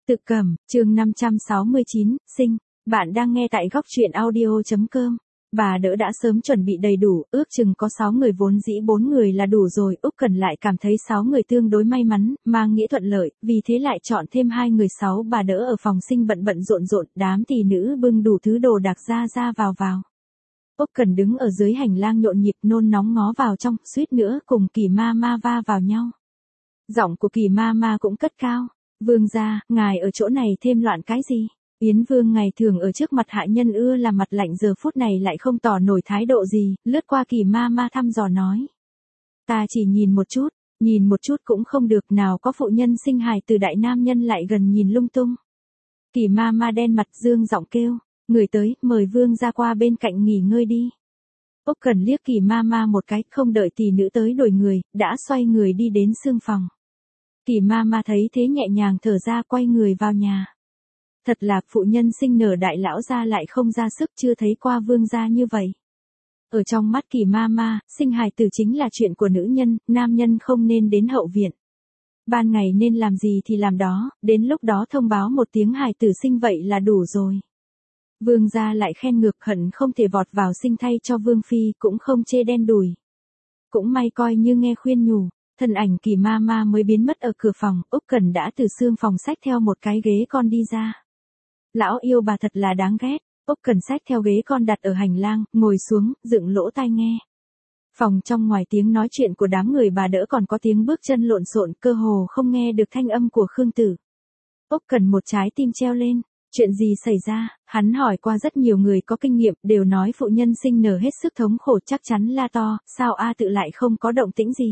Tự Cẩm, chương 569, sinh. Bạn đang nghe tại góc truyện audio.com. Bà đỡ đã sớm chuẩn bị đầy đủ, ước chừng có 6 người vốn dĩ 4 người là đủ rồi. Úc Cẩn lại cảm thấy 6 người tương đối may mắn, mang nghĩa thuận lợi, vì thế lại chọn thêm 2 người. 6 bà đỡ ở phòng sinh bận bận rộn rộn, đám tỷ nữ bưng đủ thứ đồ đạc ra vào. Úc Cẩn đứng ở dưới hành lang nhộn nhịp nôn nóng ngó vào trong, suýt nữa cùng Kỳ Mama va vào nhau. Giọng của Kỳ Mama cũng cất cao. Vương gia, ngài ở chỗ này thêm loạn cái gì? Yến Vương ngày thường ở trước mặt hạ nhân ưa làm mặt lạnh, giờ phút này lại không tỏ nổi thái độ gì, lướt qua Kỳ Mama thăm dò nói. Ta chỉ nhìn một chút cũng không được, nào có phụ nhân sinh hài từ đại nam nhân lại gần nhìn lung tung. Kỳ Mama đen mặt dương giọng kêu, người tới, mời Vương gia qua bên cạnh nghỉ ngơi đi. Úc Cẩn liếc Kỳ Mama một cái, không đợi tỷ nữ tới đuổi người, đã xoay người đi đến xương phòng. Kỳ Mama thấy thế nhẹ nhàng thở ra, quay người vào nhà. Thật là phụ nhân sinh nở đại lão gia lại không ra sức, chưa thấy qua vương gia như vậy. Ở trong mắt Kỳ Mama, sinh hài tử chính là chuyện của nữ nhân, nam nhân không nên đến hậu viện. Ban ngày nên làm gì thì làm đó, đến lúc đó thông báo một tiếng hài tử sinh vậy là đủ rồi. Vương gia lại khen ngược, hận không thể vọt vào sinh thay cho Vương phi, cũng không chê đen đủi. Cũng may coi như nghe khuyên nhủ. Thân ảnh Kỳ Mama mới biến mất ở cửa phòng, Úc Cẩn đã từ xương phòng xách theo một cái ghế con đi ra. Lão yêu bà thật là đáng ghét. Úc Cẩn xách theo ghế con đặt ở hành lang, ngồi xuống, dựng lỗ tai nghe. Phòng trong ngoài tiếng nói chuyện của đám người bà đỡ còn có tiếng bước chân lộn xộn, cơ hồ không nghe được thanh âm của Khương Tử. Úc Cẩn một trái tim treo lên. Chuyện gì xảy ra? Hắn hỏi qua rất nhiều người có kinh nghiệm, đều nói phụ nhân sinh nở hết sức thống khổ, chắc chắn la to, sao A Tự lại không có động tĩnh gì?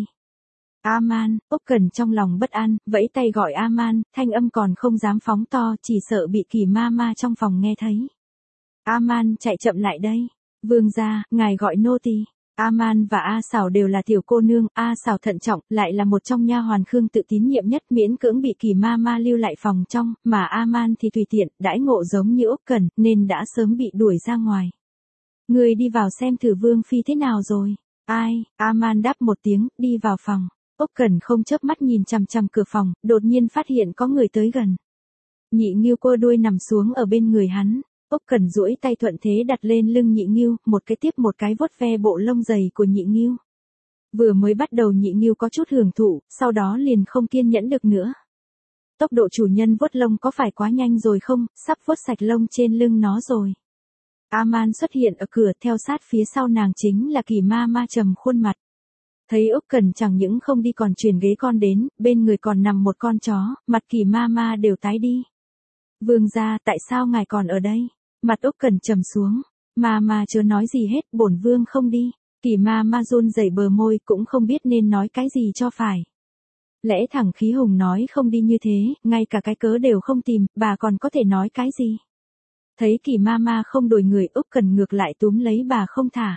Aman, Úc Cẩn trong lòng bất an, vẫy tay gọi Aman, thanh âm còn không dám phóng to, chỉ sợ bị Kỳ Mama trong phòng nghe thấy. Aman chạy chậm lại đây. Vương gia, ngài gọi nô tỳ. Aman và A Sảo đều là tiểu cô nương, A Sảo thận trọng, lại là một trong nha hoàn Khương Tự tín nhiệm nhất, miễn cưỡng bị Kỳ Mama lưu lại phòng trong, mà Aman thì tùy tiện, đãi ngộ giống như Úc Cẩn, nên đã sớm bị đuổi ra ngoài. Người đi vào xem thử Vương phi thế nào rồi. Ai? Aman đáp một tiếng, đi vào phòng. Úc Cẩn không chớp mắt nhìn chằm chằm cửa phòng, đột nhiên phát hiện có người tới gần. Nhị Ngưu quơ đuôi nằm xuống ở bên người hắn. Úc Cẩn duỗi tay thuận thế đặt lên lưng Nhị Ngưu, một cái tiếp một cái vuốt ve bộ lông dày của Nhị Ngưu. Vừa mới bắt đầu Nhị Ngưu có chút hưởng thụ, sau đó liền không kiên nhẫn được nữa. Tốc độ chủ nhân vuốt lông có phải quá nhanh rồi không, sắp vuốt sạch lông trên lưng nó rồi. Aman xuất hiện ở cửa, theo sát phía sau nàng chính là Kỳ Mama trầm khuôn mặt. Thấy Úc Cẩn chẳng những không đi còn truyền ghế con đến, bên người còn nằm một con chó, mặt Kỳ Mama đều tái đi. Vương gia, tại sao ngài còn ở đây? Mặt Úc Cẩn trầm xuống. Mama chớ nói gì hết, bổn vương không đi. Kỳ Mama run rẩy bờ môi, cũng không biết nên nói cái gì cho phải. Lẽ thẳng khí hùng nói không đi như thế, ngay cả cái cớ đều không tìm, bà còn có thể nói cái gì? Thấy Kỳ Mama không đổi người, Úc Cẩn ngược lại túm lấy bà không thả.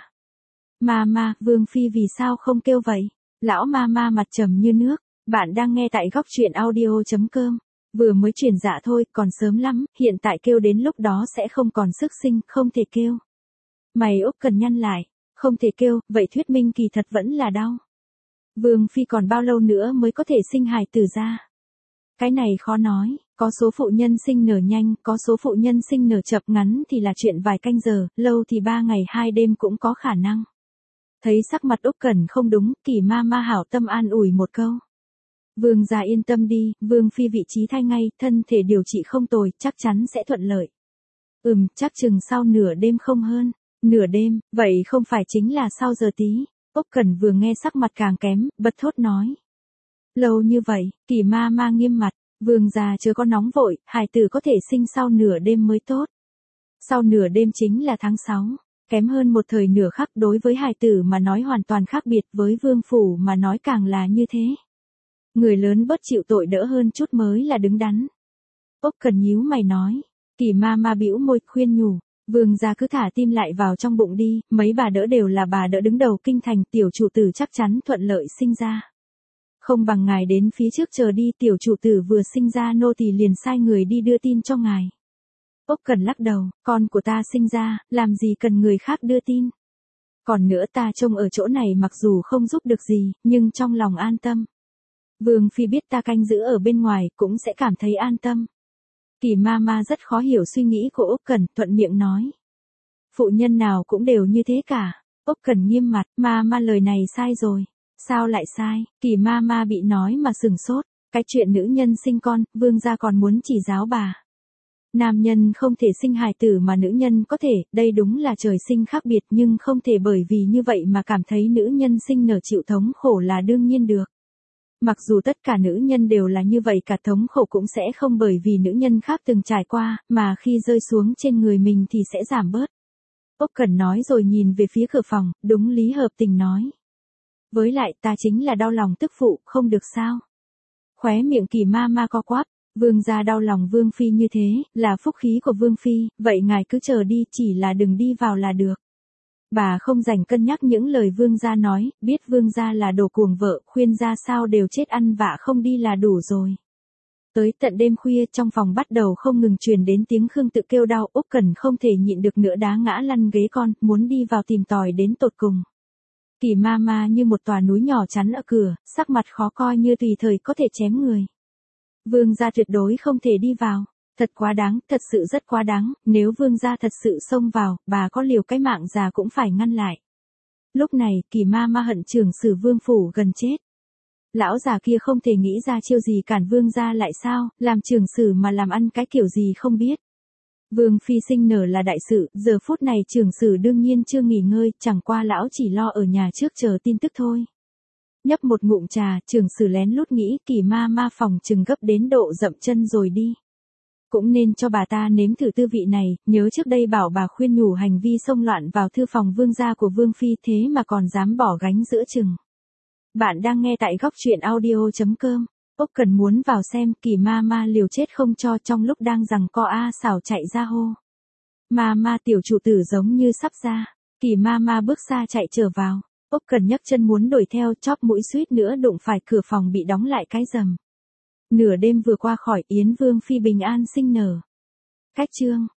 Mama, Vương phi vì sao không kêu vậy? Lão Mama mặt trầm như nước. Bạn đang nghe tại góc truyện audio.com. Vừa mới chuyển dạ thôi, còn sớm lắm, hiện tại kêu đến lúc đó sẽ không còn sức sinh, không thể kêu. Mày Úc Cẩn nhăn lại, không thể kêu, vậy thuyết minh kỳ thật vẫn là đau. Vương phi còn bao lâu nữa mới có thể sinh hài tử ra? Cái này khó nói, có số phụ nhân sinh nở nhanh, có số phụ nhân sinh nở chậm, ngắn thì là chuyện vài canh giờ, lâu thì 3 ngày 2 đêm cũng có khả năng. Thấy sắc mặt Úc Cẩn không đúng, Kỳ Mama hảo tâm an ủi một câu. Vương gia yên tâm đi, Vương phi vị trí thai ngay, thân thể điều trị không tồi, chắc chắn sẽ thuận lợi. Chắc chừng sau nửa đêm không hơn. Nửa đêm, vậy không phải chính là sau giờ tí. Úc Cẩn vừa nghe sắc mặt càng kém, bật thốt nói. Lâu như vậy, Kỳ Mama nghiêm mặt, vương gia chớ có nóng vội, hài tử có thể sinh sau nửa đêm mới tốt. Sau nửa đêm chính là tháng 6. Kém hơn một thời nửa khắc, đối với hài tử mà nói hoàn toàn khác biệt, với vương phủ mà nói càng là như thế. Người lớn bớt chịu tội đỡ hơn chút mới là đứng đắn. Úc Cẩn nhíu mày nói. Kỳ Mama bĩu môi khuyên nhủ. Vương gia cứ thả tim lại vào trong bụng đi, mấy bà đỡ đều là bà đỡ đứng đầu kinh thành, tiểu chủ tử chắc chắn thuận lợi sinh ra. Không bằng ngài đến phía trước chờ đi, tiểu chủ tử vừa sinh ra nô tỳ liền sai người đi đưa tin cho ngài. Úc Cẩn lắc đầu, con của ta sinh ra, làm gì cần người khác đưa tin. Còn nữa ta trông ở chỗ này mặc dù không giúp được gì, nhưng trong lòng an tâm. Vương phi biết ta canh giữ ở bên ngoài cũng sẽ cảm thấy an tâm. Kỳ Mama rất khó hiểu suy nghĩ của Úc Cẩn, thuận miệng nói. Phụ nhân nào cũng đều như thế cả. Úc Cẩn nghiêm mặt, Mama lời này sai rồi. Sao lại sai? Kỳ Mama bị nói mà sửng sốt. Cái chuyện nữ nhân sinh con, vương gia còn muốn chỉ giáo bà. Nam nhân không thể sinh hài tử mà nữ nhân có thể, đây đúng là trời sinh khác biệt nhưng không thể bởi vì như vậy mà cảm thấy nữ nhân sinh nở chịu thống khổ là đương nhiên được. Mặc dù tất cả nữ nhân đều là như vậy cả thống khổ cũng sẽ không bởi vì nữ nhân khác từng trải qua, mà khi rơi xuống trên người mình thì sẽ giảm bớt. Úc Cẩn nói rồi nhìn về phía cửa phòng, đúng lý hợp tình nói. Với lại ta chính là đau lòng tức phụ, không được sao. Khóe miệng Kỳ Mama co quắp, vương gia đau lòng vương phi như thế, là phúc khí của vương phi, vậy ngài cứ chờ đi, chỉ là đừng đi vào là được. Bà không rảnh cân nhắc những lời vương gia nói, biết vương gia là đồ cuồng vợ, khuyên ra sao đều chết ăn vạ không đi là đủ rồi. Tới tận đêm khuya trong phòng bắt đầu không ngừng truyền đến tiếng Khương Tự kêu đau, Úc Cẩn không thể nhịn được nữa đá ngã lăn ghế con, muốn đi vào tìm tòi đến tột cùng. Kỳ Mama như một tòa núi nhỏ chắn ở cửa, sắc mặt khó coi như tùy thời có thể chém người. Vương gia tuyệt đối không thể đi vào. Thật quá đáng, thật sự rất quá đáng, nếu vương gia thật sự xông vào, bà có liều cái mạng già cũng phải ngăn lại. Lúc này, Kỳ Mama hận trưởng sử vương phủ gần chết. Lão già kia không thể nghĩ ra chiêu gì cản vương gia lại sao, làm trưởng sử mà làm ăn cái kiểu gì không biết. Vương phi sinh nở là đại sự, giờ phút này trưởng sử đương nhiên chưa nghỉ ngơi, chẳng qua lão chỉ lo ở nhà trước chờ tin tức thôi. Nhấp một ngụm trà, trưởng sử lén lút nghĩ Kỳ Mama phòng chừng gấp đến độ dậm chân rồi đi. Cũng nên cho bà ta nếm thử tư vị này, nhớ trước đây bảo bà khuyên nhủ hành vi xông loạn vào thư phòng vương gia của vương phi thế mà còn dám bỏ gánh giữa chừng. Bạn đang nghe tại góc truyện audio.com. Úc Cẩn muốn vào xem, Kỳ Mama liều chết không cho, trong lúc đang giằng co xảo chạy ra hô. Mama tiểu chủ tử giống như sắp ra. Kỳ Mama bước xa chạy trở vào. Úc Cẩn nhấc chân muốn đuổi theo, chóp mũi suýt nữa đụng phải cửa phòng bị đóng lại cái rầm. Nửa đêm vừa qua khỏi, Yến Vương phi bình an sinh nở. Cách chương